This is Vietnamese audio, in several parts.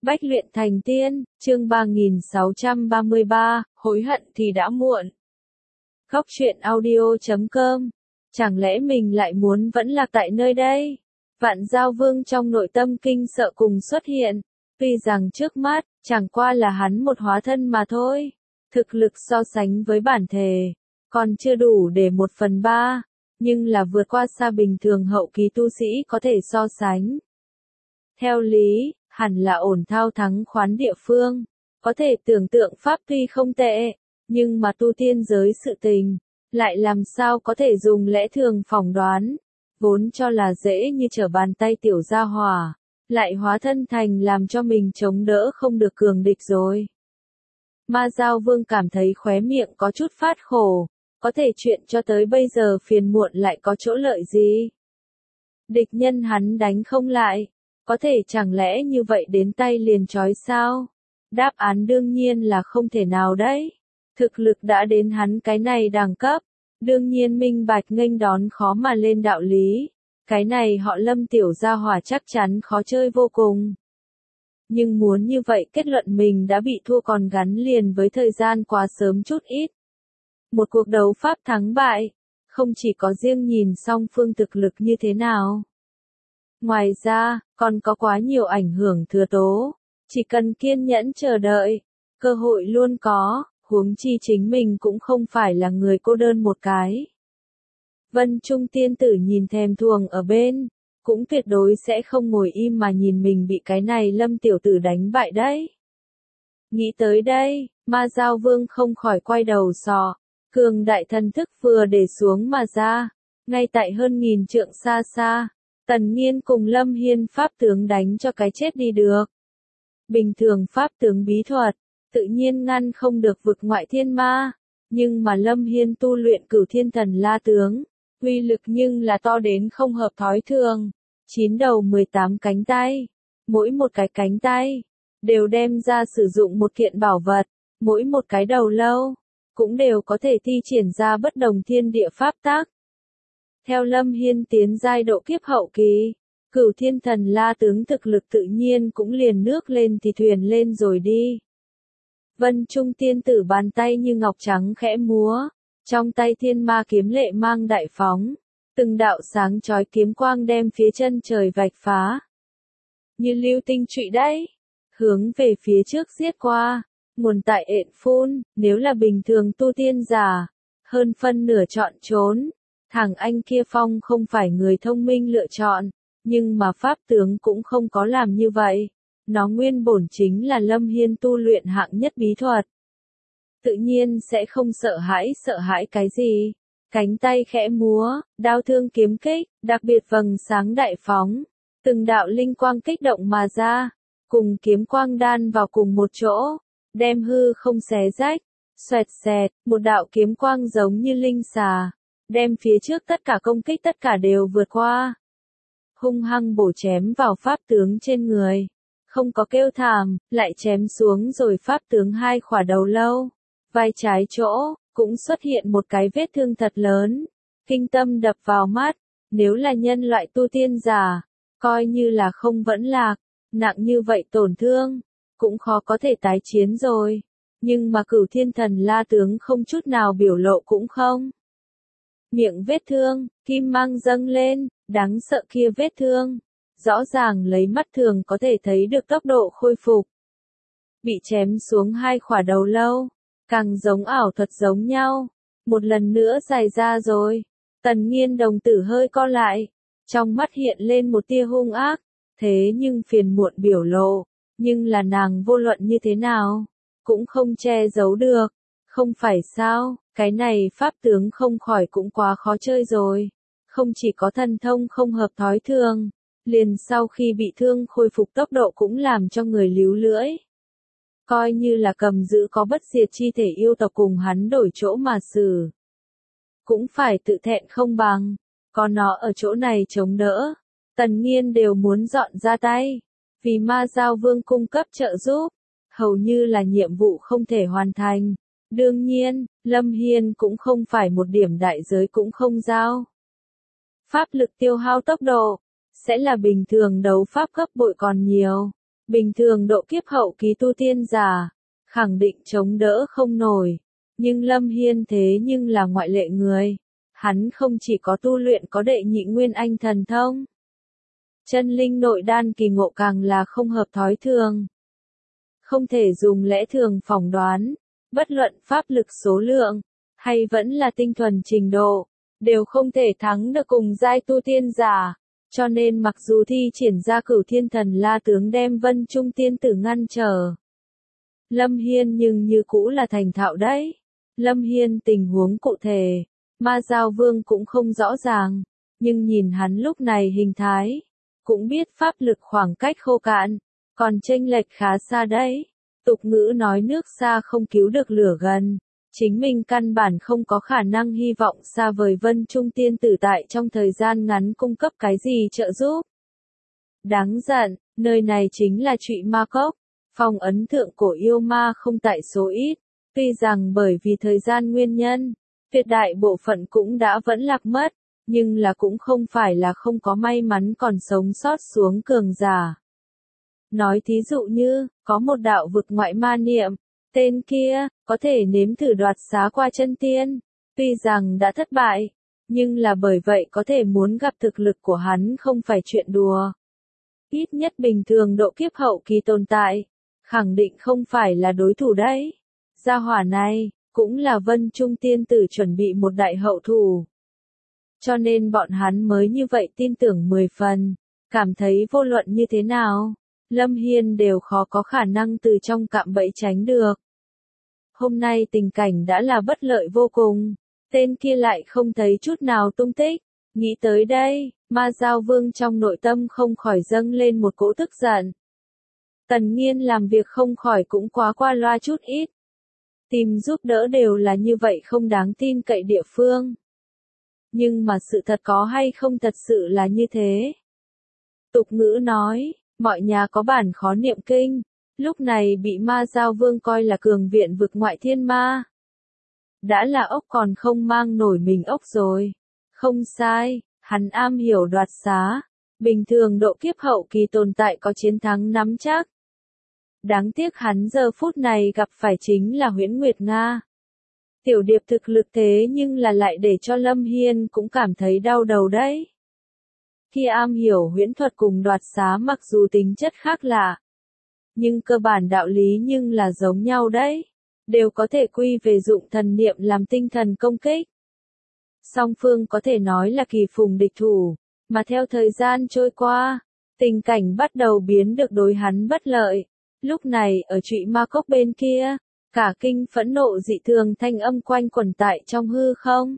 Bách luyện thành tiên, chương 3633, hối hận thì đã muộn. Góc truyện audio.com. Chẳng lẽ mình lại muốn vẫn lạc tại nơi đây? Vạn Giao Vương trong nội tâm kinh sợ cùng xuất hiện. Tuy rằng trước mắt, chẳng qua là hắn một hóa thân mà thôi. Thực lực so sánh với bản thể, còn chưa đủ để 1/3, nhưng là vượt qua xa bình thường hậu kỳ tu sĩ có thể so sánh. Theo lý, hẳn là ổn thao thắng khoán địa phương. Có thể tưởng tượng pháp tuy không tệ, nhưng mà tu tiên giới sự tình, lại làm sao có thể dùng lẽ thường phỏng đoán. Vốn cho là dễ như trở bàn tay tiểu gia hỏa, lại hóa thân thành làm cho mình chống đỡ không được cường địch rồi. Ma Giao Vương cảm thấy khóe miệng có chút phát khổ, có thể chuyện cho tới bây giờ phiền muộn lại có chỗ lợi gì. Địch nhân hắn đánh không lại. Có thể chẳng lẽ như vậy đến tay liền trói sao? Đáp án đương nhiên là không thể nào đấy. Thực lực đã đến hắn cái này đẳng cấp, đương nhiên minh bạch nghênh đón khó mà lên đạo lý. Cái này họ Lâm tiểu gia hỏa chắc chắn khó chơi vô cùng. Nhưng muốn như vậy kết luận mình đã bị thua còn gắn liền với thời gian quá sớm chút ít. Một cuộc đấu pháp thắng bại, không chỉ có riêng nhìn song phương thực lực như thế nào. Ngoài ra, còn có quá nhiều ảnh hưởng thừa tố. Chỉ cần kiên nhẫn chờ đợi, cơ hội luôn có, huống chi chính mình cũng không phải là người cô đơn một cái. Vân Trung tiên tử nhìn thèm thuồng ở bên, cũng tuyệt đối sẽ không ngồi im mà nhìn mình bị cái này Lâm tiểu tử đánh bại đấy. Nghĩ tới đây, Ma Giao Vương không khỏi quay đầu sọ, cường đại thần thức vừa để xuống mà ra, ngay tại hơn 1000 trượng xa xa. Tần Nghiên cùng Lâm Hiên pháp tướng đánh cho cái chết đi được. Bình thường pháp tướng bí thuật, tự nhiên ngăn không được vực ngoại thiên ma, nhưng mà Lâm Hiên tu luyện Cửu Thiên Thần La tướng, uy lực nhưng là to đến không hợp thói thường. 9 đầu 18 cánh tay, mỗi một cái cánh tay đều đem ra sử dụng một kiện bảo vật, mỗi một cái đầu lâu cũng đều có thể thi triển ra bất đồng thiên địa pháp tác. Theo Lâm Hiên tiến giai độ kiếp hậu kỳ, Cửu Thiên Thần La tướng thực lực tự nhiên cũng liền nước lên thì thuyền lên rồi đi. Vân Trung tiên tử bàn tay như ngọc trắng khẽ múa, trong tay thiên ma kiếm lệ mang đại phóng, từng đạo sáng chói kiếm quang đem phía chân trời vạch phá. Như lưu tinh trụy đấy, hướng về phía trước giết qua, nguồn tại ện phun, nếu là bình thường tu tiên giả, hơn phân nửa chọn trốn. Thằng anh kia Phong không phải người thông minh lựa chọn, nhưng mà pháp tướng cũng không có làm như vậy. Nó nguyên bổn chính là Lâm Hiên tu luyện hạng nhất bí thuật. Tự nhiên sẽ không sợ hãi cái gì. Cánh tay khẽ múa, đao thương kiếm kích, đặc biệt vầng sáng đại phóng. Từng đạo linh quang kích động mà ra, cùng kiếm quang đan vào cùng một chỗ, đem hư không xé rách, xoẹt xẹt, một đạo kiếm quang giống như linh xà. Đem phía trước tất cả công kích tất cả đều vượt qua. Hung hăng bổ chém vào pháp tướng trên người. Không có kêu thảm, lại chém xuống rồi pháp tướng hai khỏa đầu lâu. Vai trái chỗ, cũng xuất hiện một cái vết thương thật lớn. Kinh tâm đập vào mắt, nếu là nhân loại tu tiên giả, coi như là không vẫn lạc, nặng như vậy tổn thương, cũng khó có thể tái chiến rồi. Nhưng mà Cửu Thiên Thần La tướng không chút nào biểu lộ cũng không. Miệng vết thương, kim mang dâng lên, đáng sợ kia vết thương. Rõ ràng lấy mắt thường có thể thấy được tốc độ khôi phục. Bị chém xuống hai khỏa đầu lâu, càng giống ảo thuật giống nhau. Một lần nữa dài ra rồi. Tần Nghiên đồng tử hơi co lại. Trong mắt hiện lên một tia hung ác. Thế nhưng phiền muộn biểu lộ. Nhưng là nàng vô luận như thế nào, cũng không che giấu được. Không phải sao, cái này pháp tướng không khỏi cũng quá khó chơi rồi. Không chỉ có thần thông không hợp thói thường, liền sau khi bị thương khôi phục tốc độ cũng làm cho người líu lưỡi. Coi như là cầm giữ có bất diệt chi thể yêu tộc cùng hắn đổi chỗ mà xử. Cũng phải tự thẹn không bằng, có nó ở chỗ này chống đỡ. Tần Nghiên đều muốn dọn ra tay, vì Ma Giao Vương cung cấp trợ giúp, hầu như là nhiệm vụ không thể hoàn thành. Đương nhiên, Lâm Hiên cũng không phải một điểm đại giới cũng không giao. Pháp lực tiêu hao tốc độ, sẽ là bình thường đấu pháp gấp bội còn nhiều. Bình thường độ kiếp hậu kỳ tu tiên giả, khẳng định chống đỡ không nổi. Nhưng Lâm Hiên thế nhưng là ngoại lệ người. Hắn không chỉ có tu luyện có đệ nhị nguyên anh thần thông. Chân linh nội đan kỳ ngộ càng là không hợp thói thường. Không thể dùng lẽ thường phỏng đoán, bất luận pháp lực số lượng, hay vẫn là tinh thuần trình độ, đều không thể thắng được cùng giai tu tiên giả. Cho nên mặc dù thi triển ra Cửu Thiên Thần La tướng đem Vân Trung tiên tử ngăn trở, Lâm Hiên nhưng như cũ là thành thạo đấy. Lâm Hiên tình huống cụ thể, Ma Giao Vương cũng không rõ ràng, nhưng nhìn hắn lúc này hình thái, cũng biết pháp lực khoảng cách khô cạn, còn chênh lệch khá xa đấy. Tục ngữ nói nước xa không cứu được lửa gần, chính mình căn bản không có khả năng hy vọng xa vời Vân Trung tiên tử tại trong thời gian ngắn cung cấp cái gì trợ giúp. Đáng giận, nơi này chính là Trụy Ma Cốc, phong ấn thượng cổ yêu ma không tại số ít, tuy rằng bởi vì thời gian nguyên nhân, tuyệt đại bộ phận cũng đã vẫn lạc mất, nhưng là cũng không phải là không có may mắn còn sống sót xuống cường giả. Nói thí dụ như, có một đạo vực ngoại ma niệm, tên kia, có thể nếm thử đoạt xá qua chân tiên, tuy rằng đã thất bại, nhưng là bởi vậy có thể muốn gặp thực lực của hắn không phải chuyện đùa. Ít nhất bình thường độ kiếp hậu kỳ tồn tại, khẳng định không phải là đối thủ đấy. Gia hỏa này, cũng là Vân Trung tiên tử chuẩn bị một đại hậu thủ. Cho nên bọn hắn mới như vậy tin tưởng 10 phần, cảm thấy vô luận như thế nào, Lâm Hiên đều khó có khả năng từ trong cạm bẫy tránh được. Hôm nay tình cảnh đã là bất lợi vô cùng, tên kia lại không thấy chút nào tung tích. Nghĩ tới đây, Ma Giao Vương trong nội tâm không khỏi dâng lên một cỗ tức giận. Tần Nghiên làm việc không khỏi cũng quá qua loa chút ít. Tìm giúp đỡ đều là như vậy không đáng tin cậy địa phương. Nhưng mà sự thật có hay không thật sự là như thế. Tục ngữ nói, mọi nhà có bản khó niệm kinh, lúc này bị Ma Giao Vương coi là cường viện vực ngoại thiên ma. Đã là ốc còn không mang nổi mình ốc rồi. Không sai, hắn am hiểu đoạt xá, bình thường độ kiếp hậu kỳ tồn tại có chiến thắng nắm chắc. Đáng tiếc hắn giờ phút này gặp phải chính là Huyễn Nguyệt Nga. Tiểu điệp thực lực thế nhưng là lại để cho Lâm Hiên cũng cảm thấy đau đầu đấy. Khi am hiểu huyễn thuật cùng đoạt xá mặc dù tính chất khác lạ, nhưng cơ bản đạo lý nhưng là giống nhau đấy. Đều có thể quy về dụng thần niệm làm tinh thần công kích. Song phương có thể nói là kỳ phùng địch thủ, mà theo thời gian trôi qua, tình cảnh bắt đầu biến được đối hắn bất lợi. Lúc này ở Trụy Ma Cốc bên kia, cả kinh phẫn nộ dị thường thanh âm quanh quẩn tại trong hư không.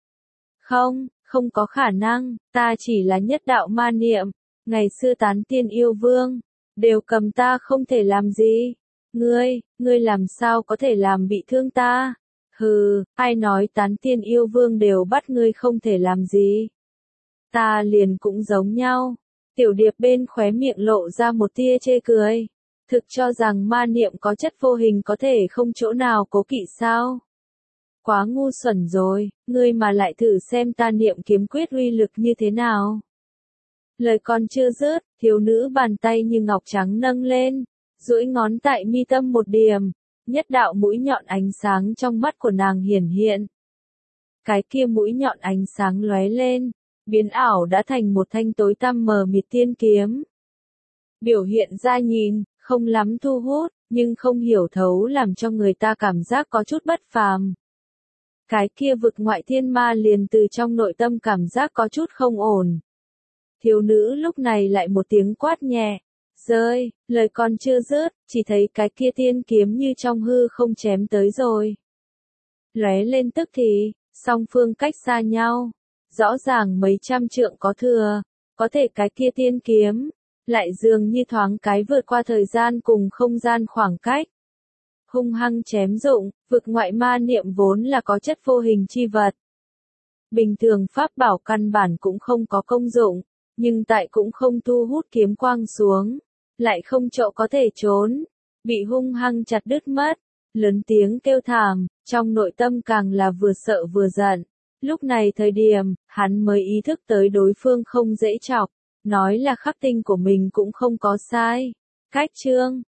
Không có khả năng, ta chỉ là nhất đạo ma niệm, ngày xưa tán tiên yêu vương, đều cầm ta không thể làm gì. Ngươi làm sao có thể làm bị thương ta? Hừ, ai nói tán tiên yêu vương đều bắt ngươi không thể làm gì? Ta liền cũng giống nhau. Tiểu điệp bên khóe miệng lộ ra một tia chê cười. Thực cho rằng ma niệm có chất vô hình có thể không chỗ nào cố kỵ sao? Quá ngu xuẩn rồi, ngươi mà lại thử xem ta niệm kiếm quyết uy lực như thế nào. Lời còn chưa dứt, thiếu nữ bàn tay như ngọc trắng nâng lên, duỗi ngón tại mi tâm một điểm, nhất đạo mũi nhọn ánh sáng trong mắt của nàng hiển hiện. Cái kia mũi nhọn ánh sáng lóe lên, biến ảo đã thành một thanh tối tăm mờ mịt tiên kiếm. Biểu hiện ra nhìn, không lắm thu hút, nhưng không hiểu thấu làm cho người ta cảm giác có chút bất phàm. Cái kia vực ngoại thiên ma liền từ trong nội tâm cảm giác có chút không ổn. Thiếu nữ lúc này lại một tiếng quát nhẹ. Rơi, lời còn chưa dứt, chỉ thấy cái kia tiên kiếm như trong hư không chém tới rồi. Lóe lên tức thì, song phương cách xa nhau, rõ ràng mấy trăm trượng có thừa, có thể cái kia tiên kiếm, lại dường như thoáng cái vượt qua thời gian cùng không gian khoảng cách. Hung hăng chém dụng, vực ngoại ma niệm vốn là có chất vô hình chi vật. Bình thường pháp bảo căn bản cũng không có công dụng, nhưng tại cũng không thu hút kiếm quang xuống. Lại không chỗ có thể trốn, bị hung hăng chặt đứt mất, lớn tiếng kêu thảm, trong nội tâm càng là vừa sợ vừa giận. Lúc này thời điểm, hắn mới ý thức tới đối phương không dễ chọc, nói là khắc tinh của mình cũng không có sai. Khách chương